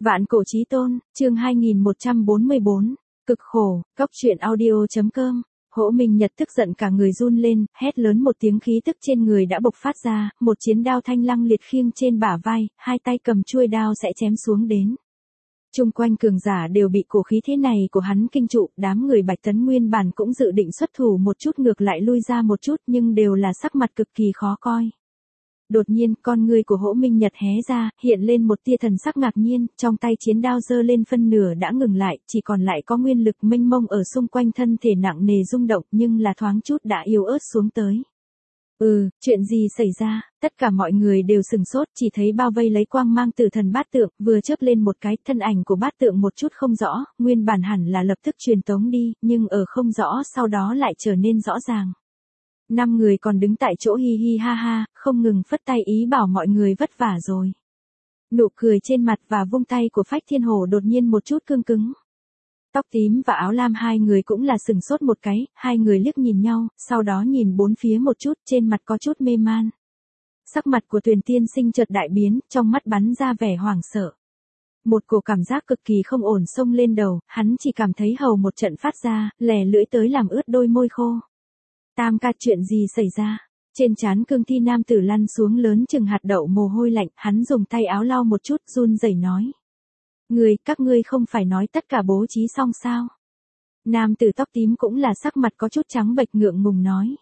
Vạn cổ chí tôn, chương 2144, cực khổ, cóc truyện audio.com. Hỗ Minh Nhật tức giận cả người run lên, hét lớn một tiếng, khí tức trên người đã bộc phát ra, một chiến đao thanh lăng liệt khiêng trên bả vai, hai tay cầm chuôi đao sẽ chém xuống đến. Chung quanh cường giả đều bị cổ khí thế này của hắn kinh trụ, đám người Bạch Tấn nguyên bản cũng dự định xuất thủ một chút, ngược lại lui ra một chút, nhưng đều là sắc mặt cực kỳ khó coi. Đột nhiên, con ngươi của Hỗ Minh Nhật hé ra, hiện lên một tia thần sắc ngạc nhiên, trong tay chiến đao giơ lên phân nửa đã ngừng lại, chỉ còn lại có nguyên lực mênh mông ở xung quanh, thân thể nặng nề rung động, nhưng là thoáng chút đã yếu ớt xuống tới. Chuyện gì xảy ra? Tất cả mọi người đều sừng sốt, chỉ thấy bao vây lấy quang mang tử thần bát tượng, vừa chớp lên một cái, thân ảnh của bát tượng một chút không rõ, nguyên bản hẳn là lập tức truyền tống đi, nhưng ở không rõ sau đó lại trở nên rõ ràng. 5 người còn đứng tại chỗ hi hi ha ha, không ngừng phất tay ý bảo mọi người vất vả rồi. Nụ cười trên mặt và vung tay của Phách Thiên Hổ đột nhiên một chút cương cứng. Tóc tím và áo lam hai người cũng là sừng sốt một cái, hai người liếc nhìn nhau, sau đó nhìn bốn phía một chút, trên mặt có chút mê man. Sắc mặt của Tuyền Tiên Sinh chợt đại biến, trong mắt bắn ra vẻ hoảng sợ. Một cổ cảm giác cực kỳ không ổn xông lên đầu, hắn chỉ cảm thấy hầu một trận phát ra, lè lưỡi tới làm ướt đôi môi khô. Tam ca, chuyện gì xảy ra? Trên trán cương thi nam tử lăn xuống lớn chừng hạt đậu mồ hôi lạnh, hắn dùng tay áo lau một chút, run rẩy nói. Các ngươi không phải nói tất cả bố trí xong sao? Nam tử tóc tím cũng là sắc mặt có chút trắng bệch, ngượng ngùng nói.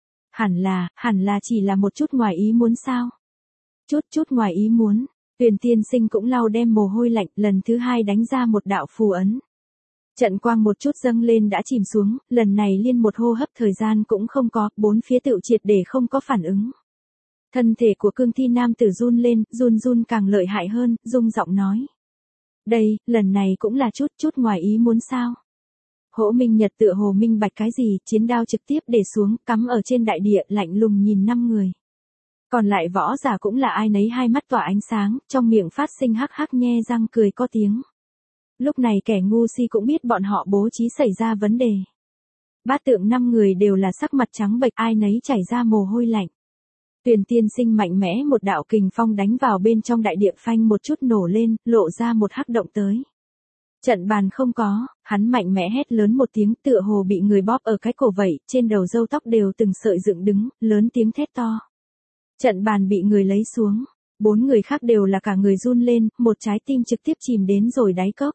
Hẳn là chỉ là một chút ngoài ý muốn sao? Chút ngoài ý muốn. Tuyền Tiên Sinh cũng lau đem mồ hôi lạnh, lần thứ hai đánh ra một đạo phù ấn. Trận quang một chút dâng lên đã chìm xuống, lần này liên một hô hấp thời gian cũng không có, bốn phía tựu triệt để không có phản ứng. Thân thể của cương thi nam tử run lên, run càng lợi hại hơn, rung giọng nói. Đây, lần này cũng là chút ngoài ý muốn sao? Hỗ Minh Nhật tựa hồ minh bạch cái gì, chiến đao trực tiếp để xuống, cắm ở trên đại địa, lạnh lùng nhìn 5 người. Còn lại võ giả cũng là ai nấy hai mắt tỏa ánh sáng, trong miệng phát sinh hắc hắc nhe răng cười có tiếng. Lúc này kẻ ngu si cũng biết bọn họ bố trí xảy ra vấn đề. Bát tượng 5 người đều là sắc mặt trắng bệch, ai nấy chảy ra mồ hôi lạnh. Tuyền Tiên Sinh mạnh mẽ một đạo kình phong đánh vào bên trong đại địa, phanh một chút nổ lên, lộ ra một hắc động tới. Trận bàn không có, hắn mạnh mẽ hét lớn một tiếng, tựa hồ bị người bóp ở cái cổ vậy, trên đầu râu tóc đều từng sợi dựng đứng, lớn tiếng thét to. Trận bàn bị người lấy xuống, 4 người khác đều là cả người run lên, một trái tim trực tiếp chìm đến rồi đáy cốc.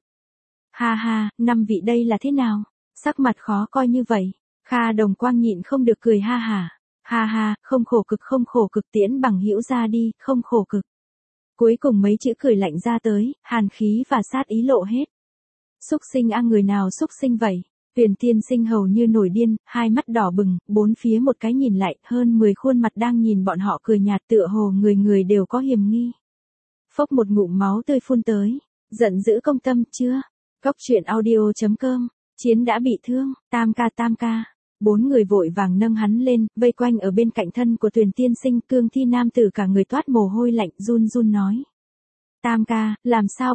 Ha, 5 vị đây là thế nào? Sắc mặt khó coi như vậy. Kha Đồng Quang nhịn không được cười ha hả. Ha, không khổ cực tiễn bằng hữu ra đi, không khổ cực. Cuối cùng mấy chữ cười lạnh ra tới, hàn khí và sát ý lộ hết. Xúc sinh người nào xúc sinh vậy? Tuyền Tiên Sinh hầu như nổi điên, hai mắt đỏ bừng, bốn phía một cái nhìn lại, hơn 10 khuôn mặt đang nhìn bọn họ cười nhạt, tựa hồ người đều có hiềm nghi. Phốc một ngụm máu tươi phun tới, giận dữ công tâm chưa? Cóc truyện audio.com, chiến đã bị thương, tam ca. 4 người vội vàng nâng hắn lên, vây quanh ở bên cạnh thân của Tuyền Tiên Sinh, cương thi nam tử cả người toát mồ hôi lạnh, run nói. Tam ca, làm sao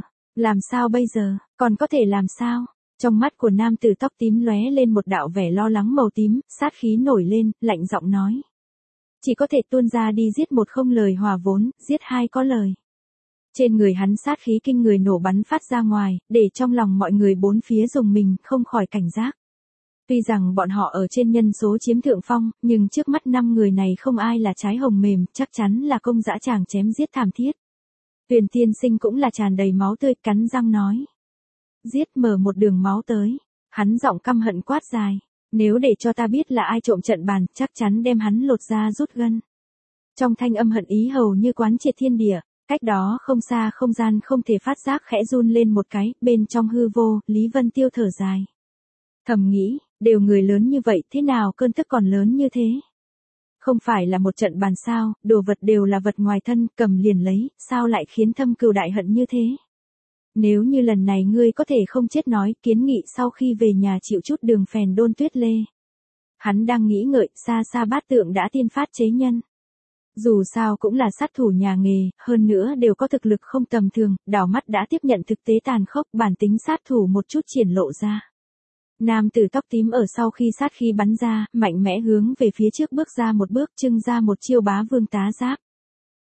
bây giờ, còn có thể làm sao? Trong mắt của nam tử tóc tím lóe lên một đạo vẻ lo lắng màu tím, sát khí nổi lên, lạnh giọng nói. Chỉ có thể tuôn ra đi, giết một không lời hòa vốn, giết hai có lời. Trên người hắn sát khí kinh người nổ bắn phát ra ngoài, để trong lòng mọi người bốn phía rùng mình, không khỏi cảnh giác. Tuy rằng bọn họ ở trên nhân số chiếm thượng phong, nhưng trước mắt 5 người này không ai là trái hồng mềm, chắc chắn là công dã tràng chém giết thảm thiết. Tuyền Tiên Sinh cũng là tràn đầy máu tươi, cắn răng nói. Giết, mở một đường máu tới. Hắn giọng căm hận quát dài. Nếu để cho ta biết là ai trộm trận bàn, chắc chắn đem hắn lột ra rút gân. Trong thanh âm hận ý hầu như quán triệt thiên địa. Cách đó không xa không gian không thể phát giác khẽ run lên một cái, bên trong hư vô, Lý Vân Tiêu thở dài. Thầm nghĩ, đều người lớn như vậy, thế nào cơn tức còn lớn như thế? Không phải là một trận bàn sao, đồ vật đều là vật ngoài thân, cầm liền lấy, sao lại khiến thâm cừu đại hận như thế? Nếu như lần này ngươi có thể không chết, nói, kiến nghị sau khi về nhà chịu chút đường phèn đôn tuyết lê. Hắn đang nghĩ ngợi, xa bát tượng đã tiên phát chế nhân. Dù sao cũng là sát thủ nhà nghề, hơn nữa đều có thực lực không tầm thường, đảo mắt đã tiếp nhận thực tế tàn khốc, bản tính sát thủ một chút triển lộ ra. Nam tử tóc tím ở sau khi sát khí bắn ra, mạnh mẽ hướng về phía trước bước ra một bước, trưng ra một chiêu bá vương tá giáp.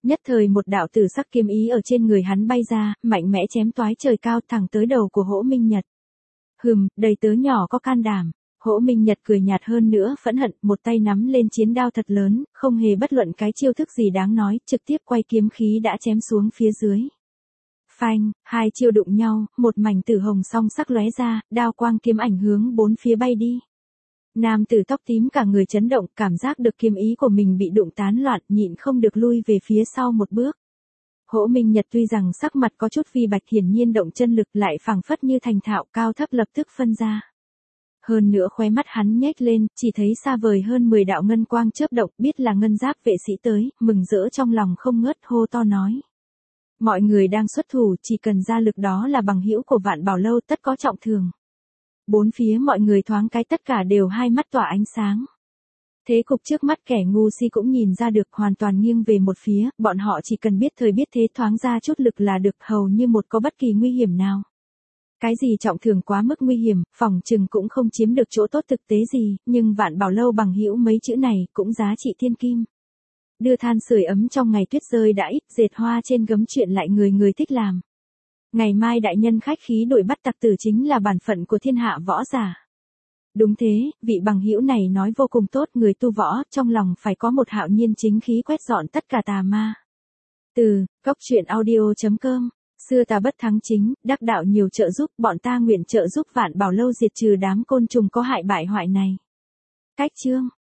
Nhất thời một đạo tử sắc kiếm ý ở trên người hắn bay ra, mạnh mẽ chém toái trời cao thẳng tới đầu của Hỗ Minh Nhật. Đầy tớ nhỏ có can đảm. Hỗ Minh Nhật cười nhạt hơn nữa phẫn hận, một tay nắm lên chiến đao thật lớn, không hề bất luận cái chiêu thức gì đáng nói, trực tiếp quay kiếm khí đã chém xuống phía dưới. Phanh, hai chiêu đụng nhau, một mảnh tử hồng song sắc lóe ra, đao quang kiếm ảnh hướng bốn phía bay đi. Nam tử tóc tím cả người chấn động, cảm giác được kiếm ý của mình bị đụng tán loạn, nhịn không được lui về phía sau một bước. Hỗ Minh Nhật tuy rằng sắc mặt có chút vi bạch, hiển nhiên động chân lực lại phảng phất như thành thạo, cao thấp lập tức phân ra. Hơn nữa khóe mắt hắn nhếch lên, chỉ thấy xa vời hơn 10 đạo ngân quang chớp động, biết là ngân giáp vệ sĩ tới, mừng rỡ trong lòng không ngớt, hô to nói. Mọi người đang xuất thủ, chỉ cần ra lực đó là bằng hữu của Vạn Bảo Lâu, tất có trọng thường. Bốn phía mọi người thoáng cái tất cả đều hai mắt tỏa ánh sáng. Thế cục trước mắt kẻ ngu si cũng nhìn ra được, hoàn toàn nghiêng về một phía, bọn họ chỉ cần biết thời biết thế, thoáng ra chút lực là được, hầu như một có bất kỳ nguy hiểm nào. Cái gì trọng thường quá mức nguy hiểm, phòng chừng cũng không chiếm được chỗ tốt thực tế gì, nhưng Vạn Bảo Lâu bằng hữu mấy chữ này cũng giá trị thiên kim. Đưa than sưởi ấm trong ngày tuyết rơi đã ít, dệt hoa trên gấm chuyện lại người người thích làm. Ngày mai đại nhân khách khí đuổi bắt tặc tử chính là bản phận của thiên hạ võ giả. Đúng thế, vị bằng hữu này nói vô cùng tốt, người tu võ, trong lòng phải có một hạo nhiên chính khí quét dọn tất cả tà ma. Từ, góc truyện audio.com, xưa ta bất thắng chính, đắc đạo nhiều trợ giúp, bọn ta nguyện trợ giúp Vạn Bảo Lâu diệt trừ đám côn trùng có hại bại hoại này. Cách chương